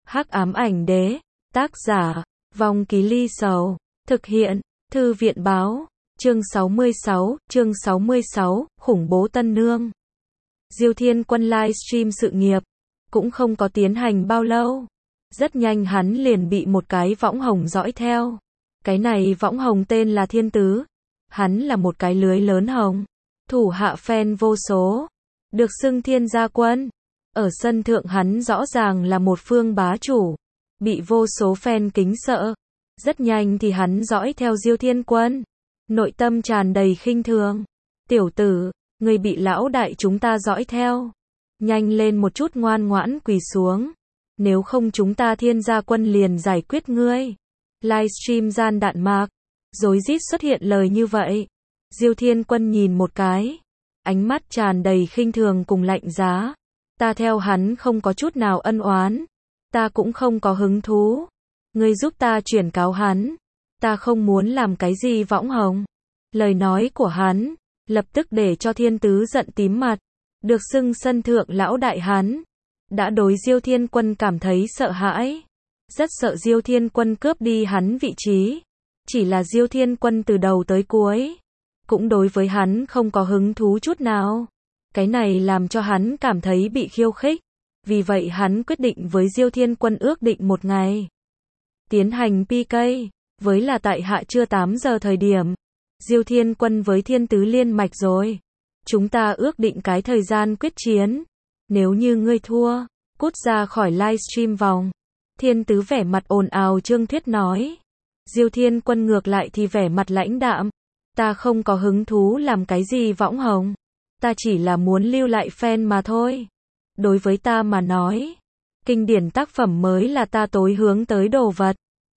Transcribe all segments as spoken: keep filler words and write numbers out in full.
Hắc ám ảnh đế, tác giả, Vong Ký Ly Sầu, thực hiện, Thư viện báo, chương sáu mươi sáu, chương sáu mươi sáu, khủng bố Tân Nương. Diêu Thiên Quân livestream sự nghiệp, cũng không có tiến hành bao lâu. Rất nhanh hắn liền bị một cái võng hồng dõi theo. Cái này võng hồng tên là Thiên Tứ. Hắn là một cái lưới lớn hồng. Thủ hạ fan vô số. Được xưng Thiên Gia Quân. Ở sân thượng hắn rõ ràng là một phương bá chủ. Bị vô số fan kính sợ. Rất nhanh thì hắn dõi theo Diêu Thiên Quân. Nội tâm tràn đầy khinh thường. Tiểu tử, người bị lão đại chúng ta dõi theo. Nhanh lên một chút ngoan ngoãn quỳ xuống. Nếu không chúng ta Thiên Gia Quân liền giải quyết ngươi. Livestream gian đạn mạc. Rối rít xuất hiện lời như vậy. Diêu Thiên Quân nhìn một cái. Ánh mắt tràn đầy khinh thường cùng lạnh giá. Ta theo hắn không có chút nào ân oán. Ta cũng không có hứng thú. Ngươi giúp ta chuyển cáo hắn. Ta không muốn làm cái gì võng hồng. Lời nói của hắn lập tức để cho Thiên Tứ giận tím mặt. Được xưng sân thượng lão đại hắn đã đối Diêu Thiên Quân cảm thấy sợ hãi. Rất sợ Diêu Thiên Quân cướp đi hắn vị trí. Chỉ là Diêu Thiên Quân từ đầu tới cuối cũng đối với hắn không có hứng thú chút nào. Cái này làm cho hắn cảm thấy bị khiêu khích. Vì vậy hắn quyết định với Diêu Thiên Quân ước định một ngày tiến hành pê ca. Với là tại hạ trưa tám giờ thời điểm. Diêu Thiên Quân với Thiên Tứ liên mạch rồi. Chúng ta ước định cái thời gian quyết chiến. Nếu như ngươi thua, cút ra khỏi livestream vòng. Thiên Tứ vẻ mặt ồn ào Trương Thuyết nói. Diêu Thiên Quân ngược lại thì vẻ mặt lãnh đạm. Ta không có hứng thú làm cái gì võng hồng. Ta chỉ là muốn lưu lại fan mà thôi. Đối với ta mà nói, kinh điển tác phẩm mới là ta tối hướng tới đồ vật.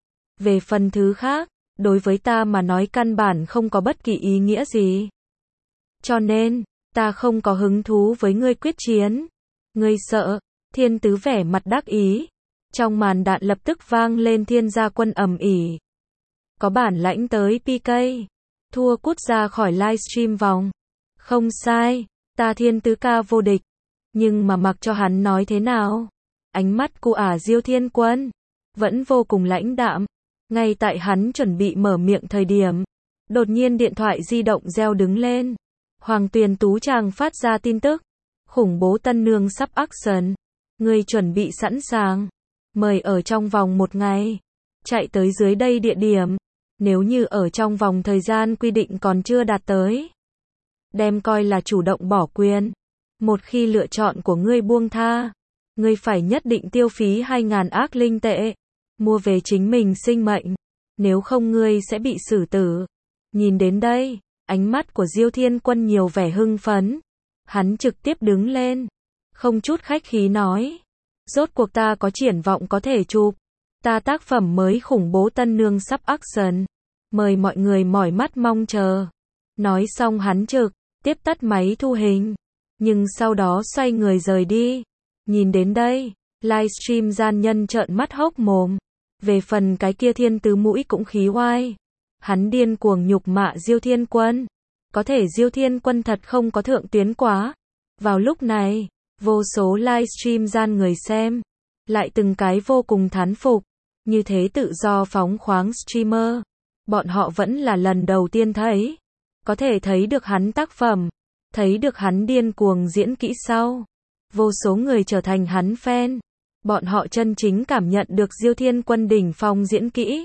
Về phần thứ khác, đối với ta mà nói căn bản không có bất kỳ ý nghĩa gì. Cho nên, ta không có hứng thú với ngươi quyết chiến. Ngươi sợ? Thiên Tứ vẻ mặt đắc ý. Trong màn đạn lập tức vang lên Thiên Gia Quân ầm ĩ. Có bản lãnh tới pê ca. Thua cút ra khỏi livestream vòng. Không sai, ta Thiên Tứ ca vô địch. Nhưng mà mặc cho hắn nói thế nào, ánh mắt của ả Diêu Thiên Quân vẫn vô cùng lãnh đạm. Ngay tại hắn chuẩn bị mở miệng thời điểm, đột nhiên điện thoại di động reo đứng lên. Hoàng Tuyền Tú Tràng phát ra tin tức. Khủng bố Tân Nương sắp action. Ngươi chuẩn bị sẵn sàng. Mời ở trong vòng một ngày. Chạy tới dưới đây địa điểm. Nếu như ở trong vòng thời gian quy định còn chưa đạt tới, đem coi là chủ động bỏ quyền. Một khi lựa chọn của ngươi buông tha, ngươi phải nhất định tiêu phí hai ngàn ác linh tệ. Mua về chính mình sinh mệnh. Nếu không ngươi sẽ bị xử tử. Nhìn đến đây, ánh mắt của Diêu Thiên Quân nhiều vẻ hưng phấn. Hắn trực tiếp đứng lên. Không chút khách khí nói. Rốt cuộc ta có triển vọng có thể chụp. Ta tác phẩm mới khủng bố Tân Nương sắp action. Mời mọi người mỏi mắt mong chờ. Nói xong hắn trực tiếp tắt máy thu hình. Nhưng sau đó xoay người rời đi. Nhìn đến đây, livestream gian nhân trợn mắt hốc mồm. Về phần cái kia Thiên Tứ mũi cũng khí oai. Hắn điên cuồng nhục mạ Diêu Thiên Quân. Có thể Diêu Thiên Quân thật không có thượng tuyến quá. Vào lúc này, vô số livestream gian người xem lại từng cái vô cùng thán phục. Như thế tự do phóng khoáng streamer, bọn họ vẫn là lần đầu tiên thấy. Có thể thấy được hắn tác phẩm, thấy được hắn điên cuồng diễn kỹ sau. Vô số người trở thành hắn fan. Bọn họ chân chính cảm nhận được Diêu Thiên Quân đỉnh phong diễn kỹ.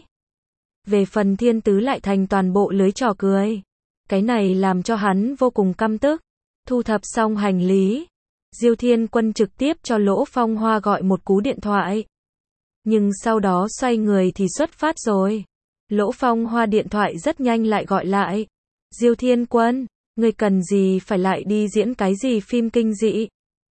Về phần Thiên Tứ lại thành toàn bộ lưới trò cười. Cái này làm cho hắn vô cùng căm tức. Thu thập xong hành lý, Diêu Thiên Quân trực tiếp cho Lỗ Phong Hoa gọi một cú điện thoại. Nhưng sau đó xoay người thì xuất phát rồi. Lỗ Phong Hoa điện thoại rất nhanh lại gọi lại. Diêu Thiên Quân, ngươi cần gì phải lại đi diễn cái gì phim kinh dị?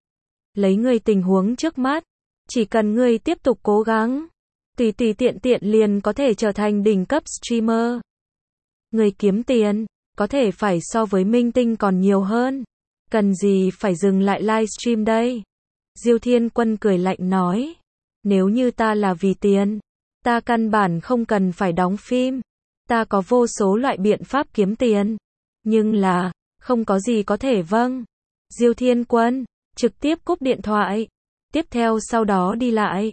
Lấy ngươi tình huống trước mắt, chỉ cần ngươi tiếp tục cố gắng, tùy tùy tiện tiện liền có thể trở thành đỉnh cấp streamer. Ngươi kiếm tiền, có thể phải so với minh tinh còn nhiều hơn. Cần gì phải dừng lại livestream đây? Diêu Thiên Quân cười lạnh nói. Nếu như ta là vì tiền, ta căn bản không cần phải đóng phim. Ta có vô số loại biện pháp kiếm tiền. Nhưng là, không có gì có thể vâng. Diêu Thiên Quân trực tiếp cúp điện thoại. Tiếp theo sau đó đi lại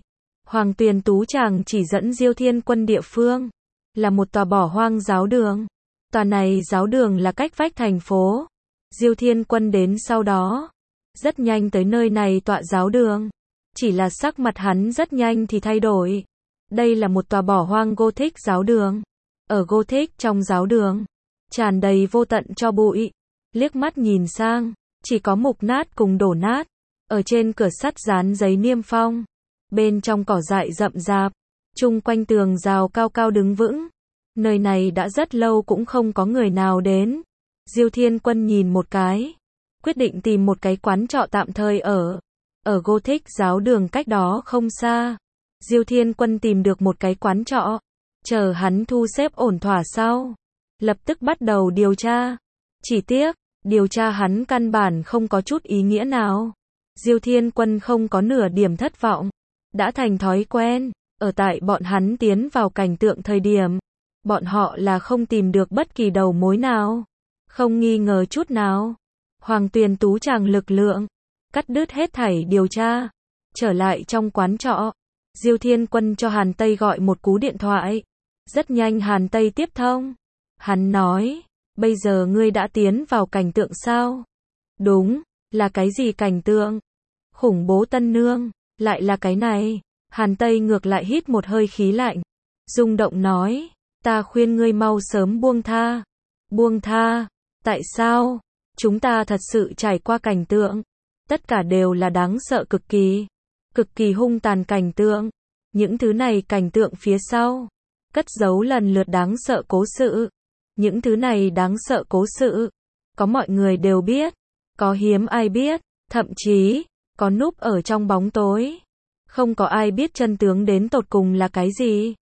Hoàng Tuyền Tú chàng chỉ dẫn Diêu Thiên Quân địa phương, là một tòa bỏ hoang giáo đường. Tòa này giáo đường là cách vách thành phố. Diêu Thiên Quân đến sau đó, rất nhanh tới nơi này tọa giáo đường. Chỉ là sắc mặt hắn rất nhanh thì thay đổi. Đây là một tòa bỏ hoang Gothic giáo đường. Ở Gothic trong giáo đường, tràn đầy vô tận tro bụi. Liếc mắt nhìn sang, chỉ có mục nát cùng đổ nát. Ở trên cửa sắt dán giấy niêm phong. Bên trong cỏ dại rậm rạp. Chung quanh tường rào cao cao đứng vững. Nơi này đã rất lâu cũng không có người nào đến. Diêu Thiên Quân nhìn một cái, quyết định tìm một cái quán trọ tạm thời ở. Ở Gothic giáo đường cách đó không xa. Diêu Thiên Quân tìm được một cái quán trọ. Chờ hắn thu xếp ổn thỏa sau, lập tức bắt đầu điều tra. Chỉ tiếc, điều tra hắn căn bản không có chút ý nghĩa nào. Diêu Thiên Quân không có nửa điểm thất vọng. Đã thành thói quen, ở tại bọn hắn tiến vào cảnh tượng thời điểm, bọn họ là không tìm được bất kỳ đầu mối nào. Không nghi ngờ chút nào. Hoàng Tuyền Tú chàng lực lượng, cắt đứt hết thảy điều tra. Trở lại trong quán trọ, Diêu Thiên Quân cho Hàn Tây gọi một cú điện thoại. Rất nhanh Hàn Tây tiếp thông. Hắn nói, bây giờ ngươi đã tiến vào cảnh tượng sao? Đúng, là cái gì cảnh tượng? Khủng bố Tân Nương, lại là cái này. Hàn Tây ngược lại hít một hơi khí lạnh. Rung động nói, ta khuyên ngươi mau sớm buông tha. Buông tha? Tại sao? Chúng ta thật sự trải qua cảnh tượng. Tất cả đều là đáng sợ cực kỳ. Cực kỳ hung tàn cảnh tượng. Những thứ này cảnh tượng phía sau, cất giấu lần lượt đáng sợ cố sự. Những thứ này đáng sợ cố sự, có mọi người đều biết, có hiếm ai biết, thậm chí, có núp ở trong bóng tối. Không có ai biết chân tướng đến tột cùng là cái gì.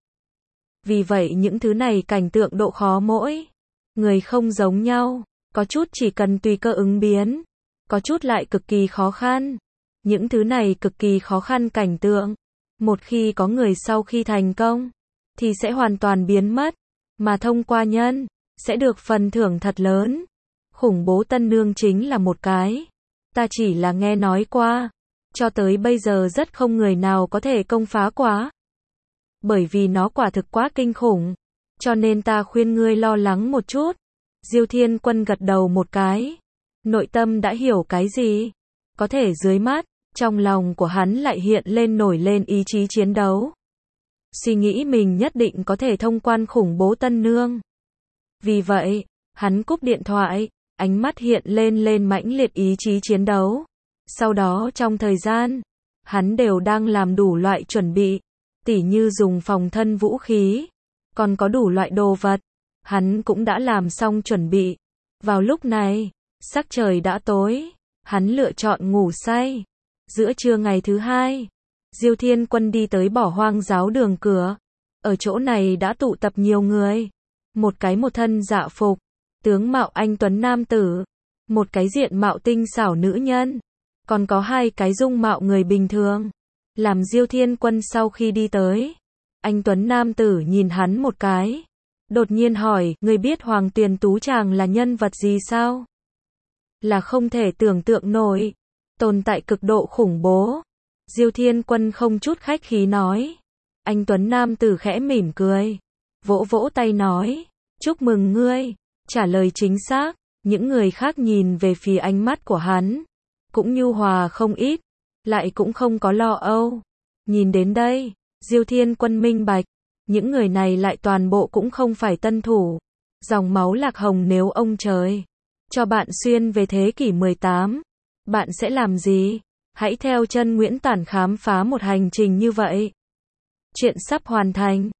Vì vậy những thứ này cảnh tượng độ khó mỗi người không giống nhau. Có chút chỉ cần tùy cơ ứng biến, có chút lại cực kỳ khó khăn. Những thứ này cực kỳ khó khăn cảnh tượng, một khi có người sau khi thành công, thì sẽ hoàn toàn biến mất, mà thông qua nhân, sẽ được phần thưởng thật lớn. Khủng bố Tân Nương chính là một cái. Ta chỉ là nghe nói qua, cho tới bây giờ rất không người nào có thể công phá quá. Bởi vì nó quả thực quá kinh khủng, cho nên ta khuyên ngươi lo lắng một chút. Diêu Thiên Quân gật đầu một cái. Nội tâm đã hiểu cái gì? Có thể dưới mắt, trong lòng của hắn lại hiện lên nổi lên ý chí chiến đấu. Suy nghĩ mình nhất định có thể thông quan khủng bố Tân Nương. Vì vậy, hắn cúp điện thoại, ánh mắt hiện lên lên mãnh liệt ý chí chiến đấu. Sau đó trong thời gian, hắn đều đang làm đủ loại chuẩn bị, tỉ như dùng phòng thân vũ khí, còn có đủ loại đồ vật. Hắn cũng đã làm xong chuẩn bị. Vào lúc này, sắc trời đã tối, hắn lựa chọn ngủ say. Giữa trưa ngày thứ hai, Diêu Thiên Quân đi tới bỏ hoang giáo đường cửa. Ở chỗ này đã tụ tập nhiều người. Một cái một thân dạ phục, tướng mạo anh tuấn nam tử. Một cái diện mạo tinh xảo nữ nhân. Còn có hai cái dung mạo người bình thường. Làm Diêu Thiên Quân sau khi đi tới, anh tuấn nam tử nhìn hắn một cái. Đột nhiên hỏi, ngươi biết Hoàng Tuyền Tú chàng là nhân vật gì sao? Là không thể tưởng tượng nổi. Tồn tại cực độ khủng bố. Diêu Thiên Quân không chút khách khí nói. Anh tuấn nam tử khẽ mỉm cười. Vỗ vỗ tay nói. Chúc mừng ngươi. Trả lời chính xác. Những người khác nhìn về phía ánh mắt của hắn. Cũng nhu hòa không ít. Lại cũng không có lo âu. Nhìn đến đây, Diêu Thiên Quân minh bạch. Những người này lại toàn bộ cũng không phải tân thủ. Dòng máu Lạc Hồng nếu ông trời cho bạn xuyên về thế kỷ mười tám, bạn sẽ làm gì? Hãy theo chân Nguyễn Tản khám phá một hành trình như vậy. Chuyện sắp hoàn thành.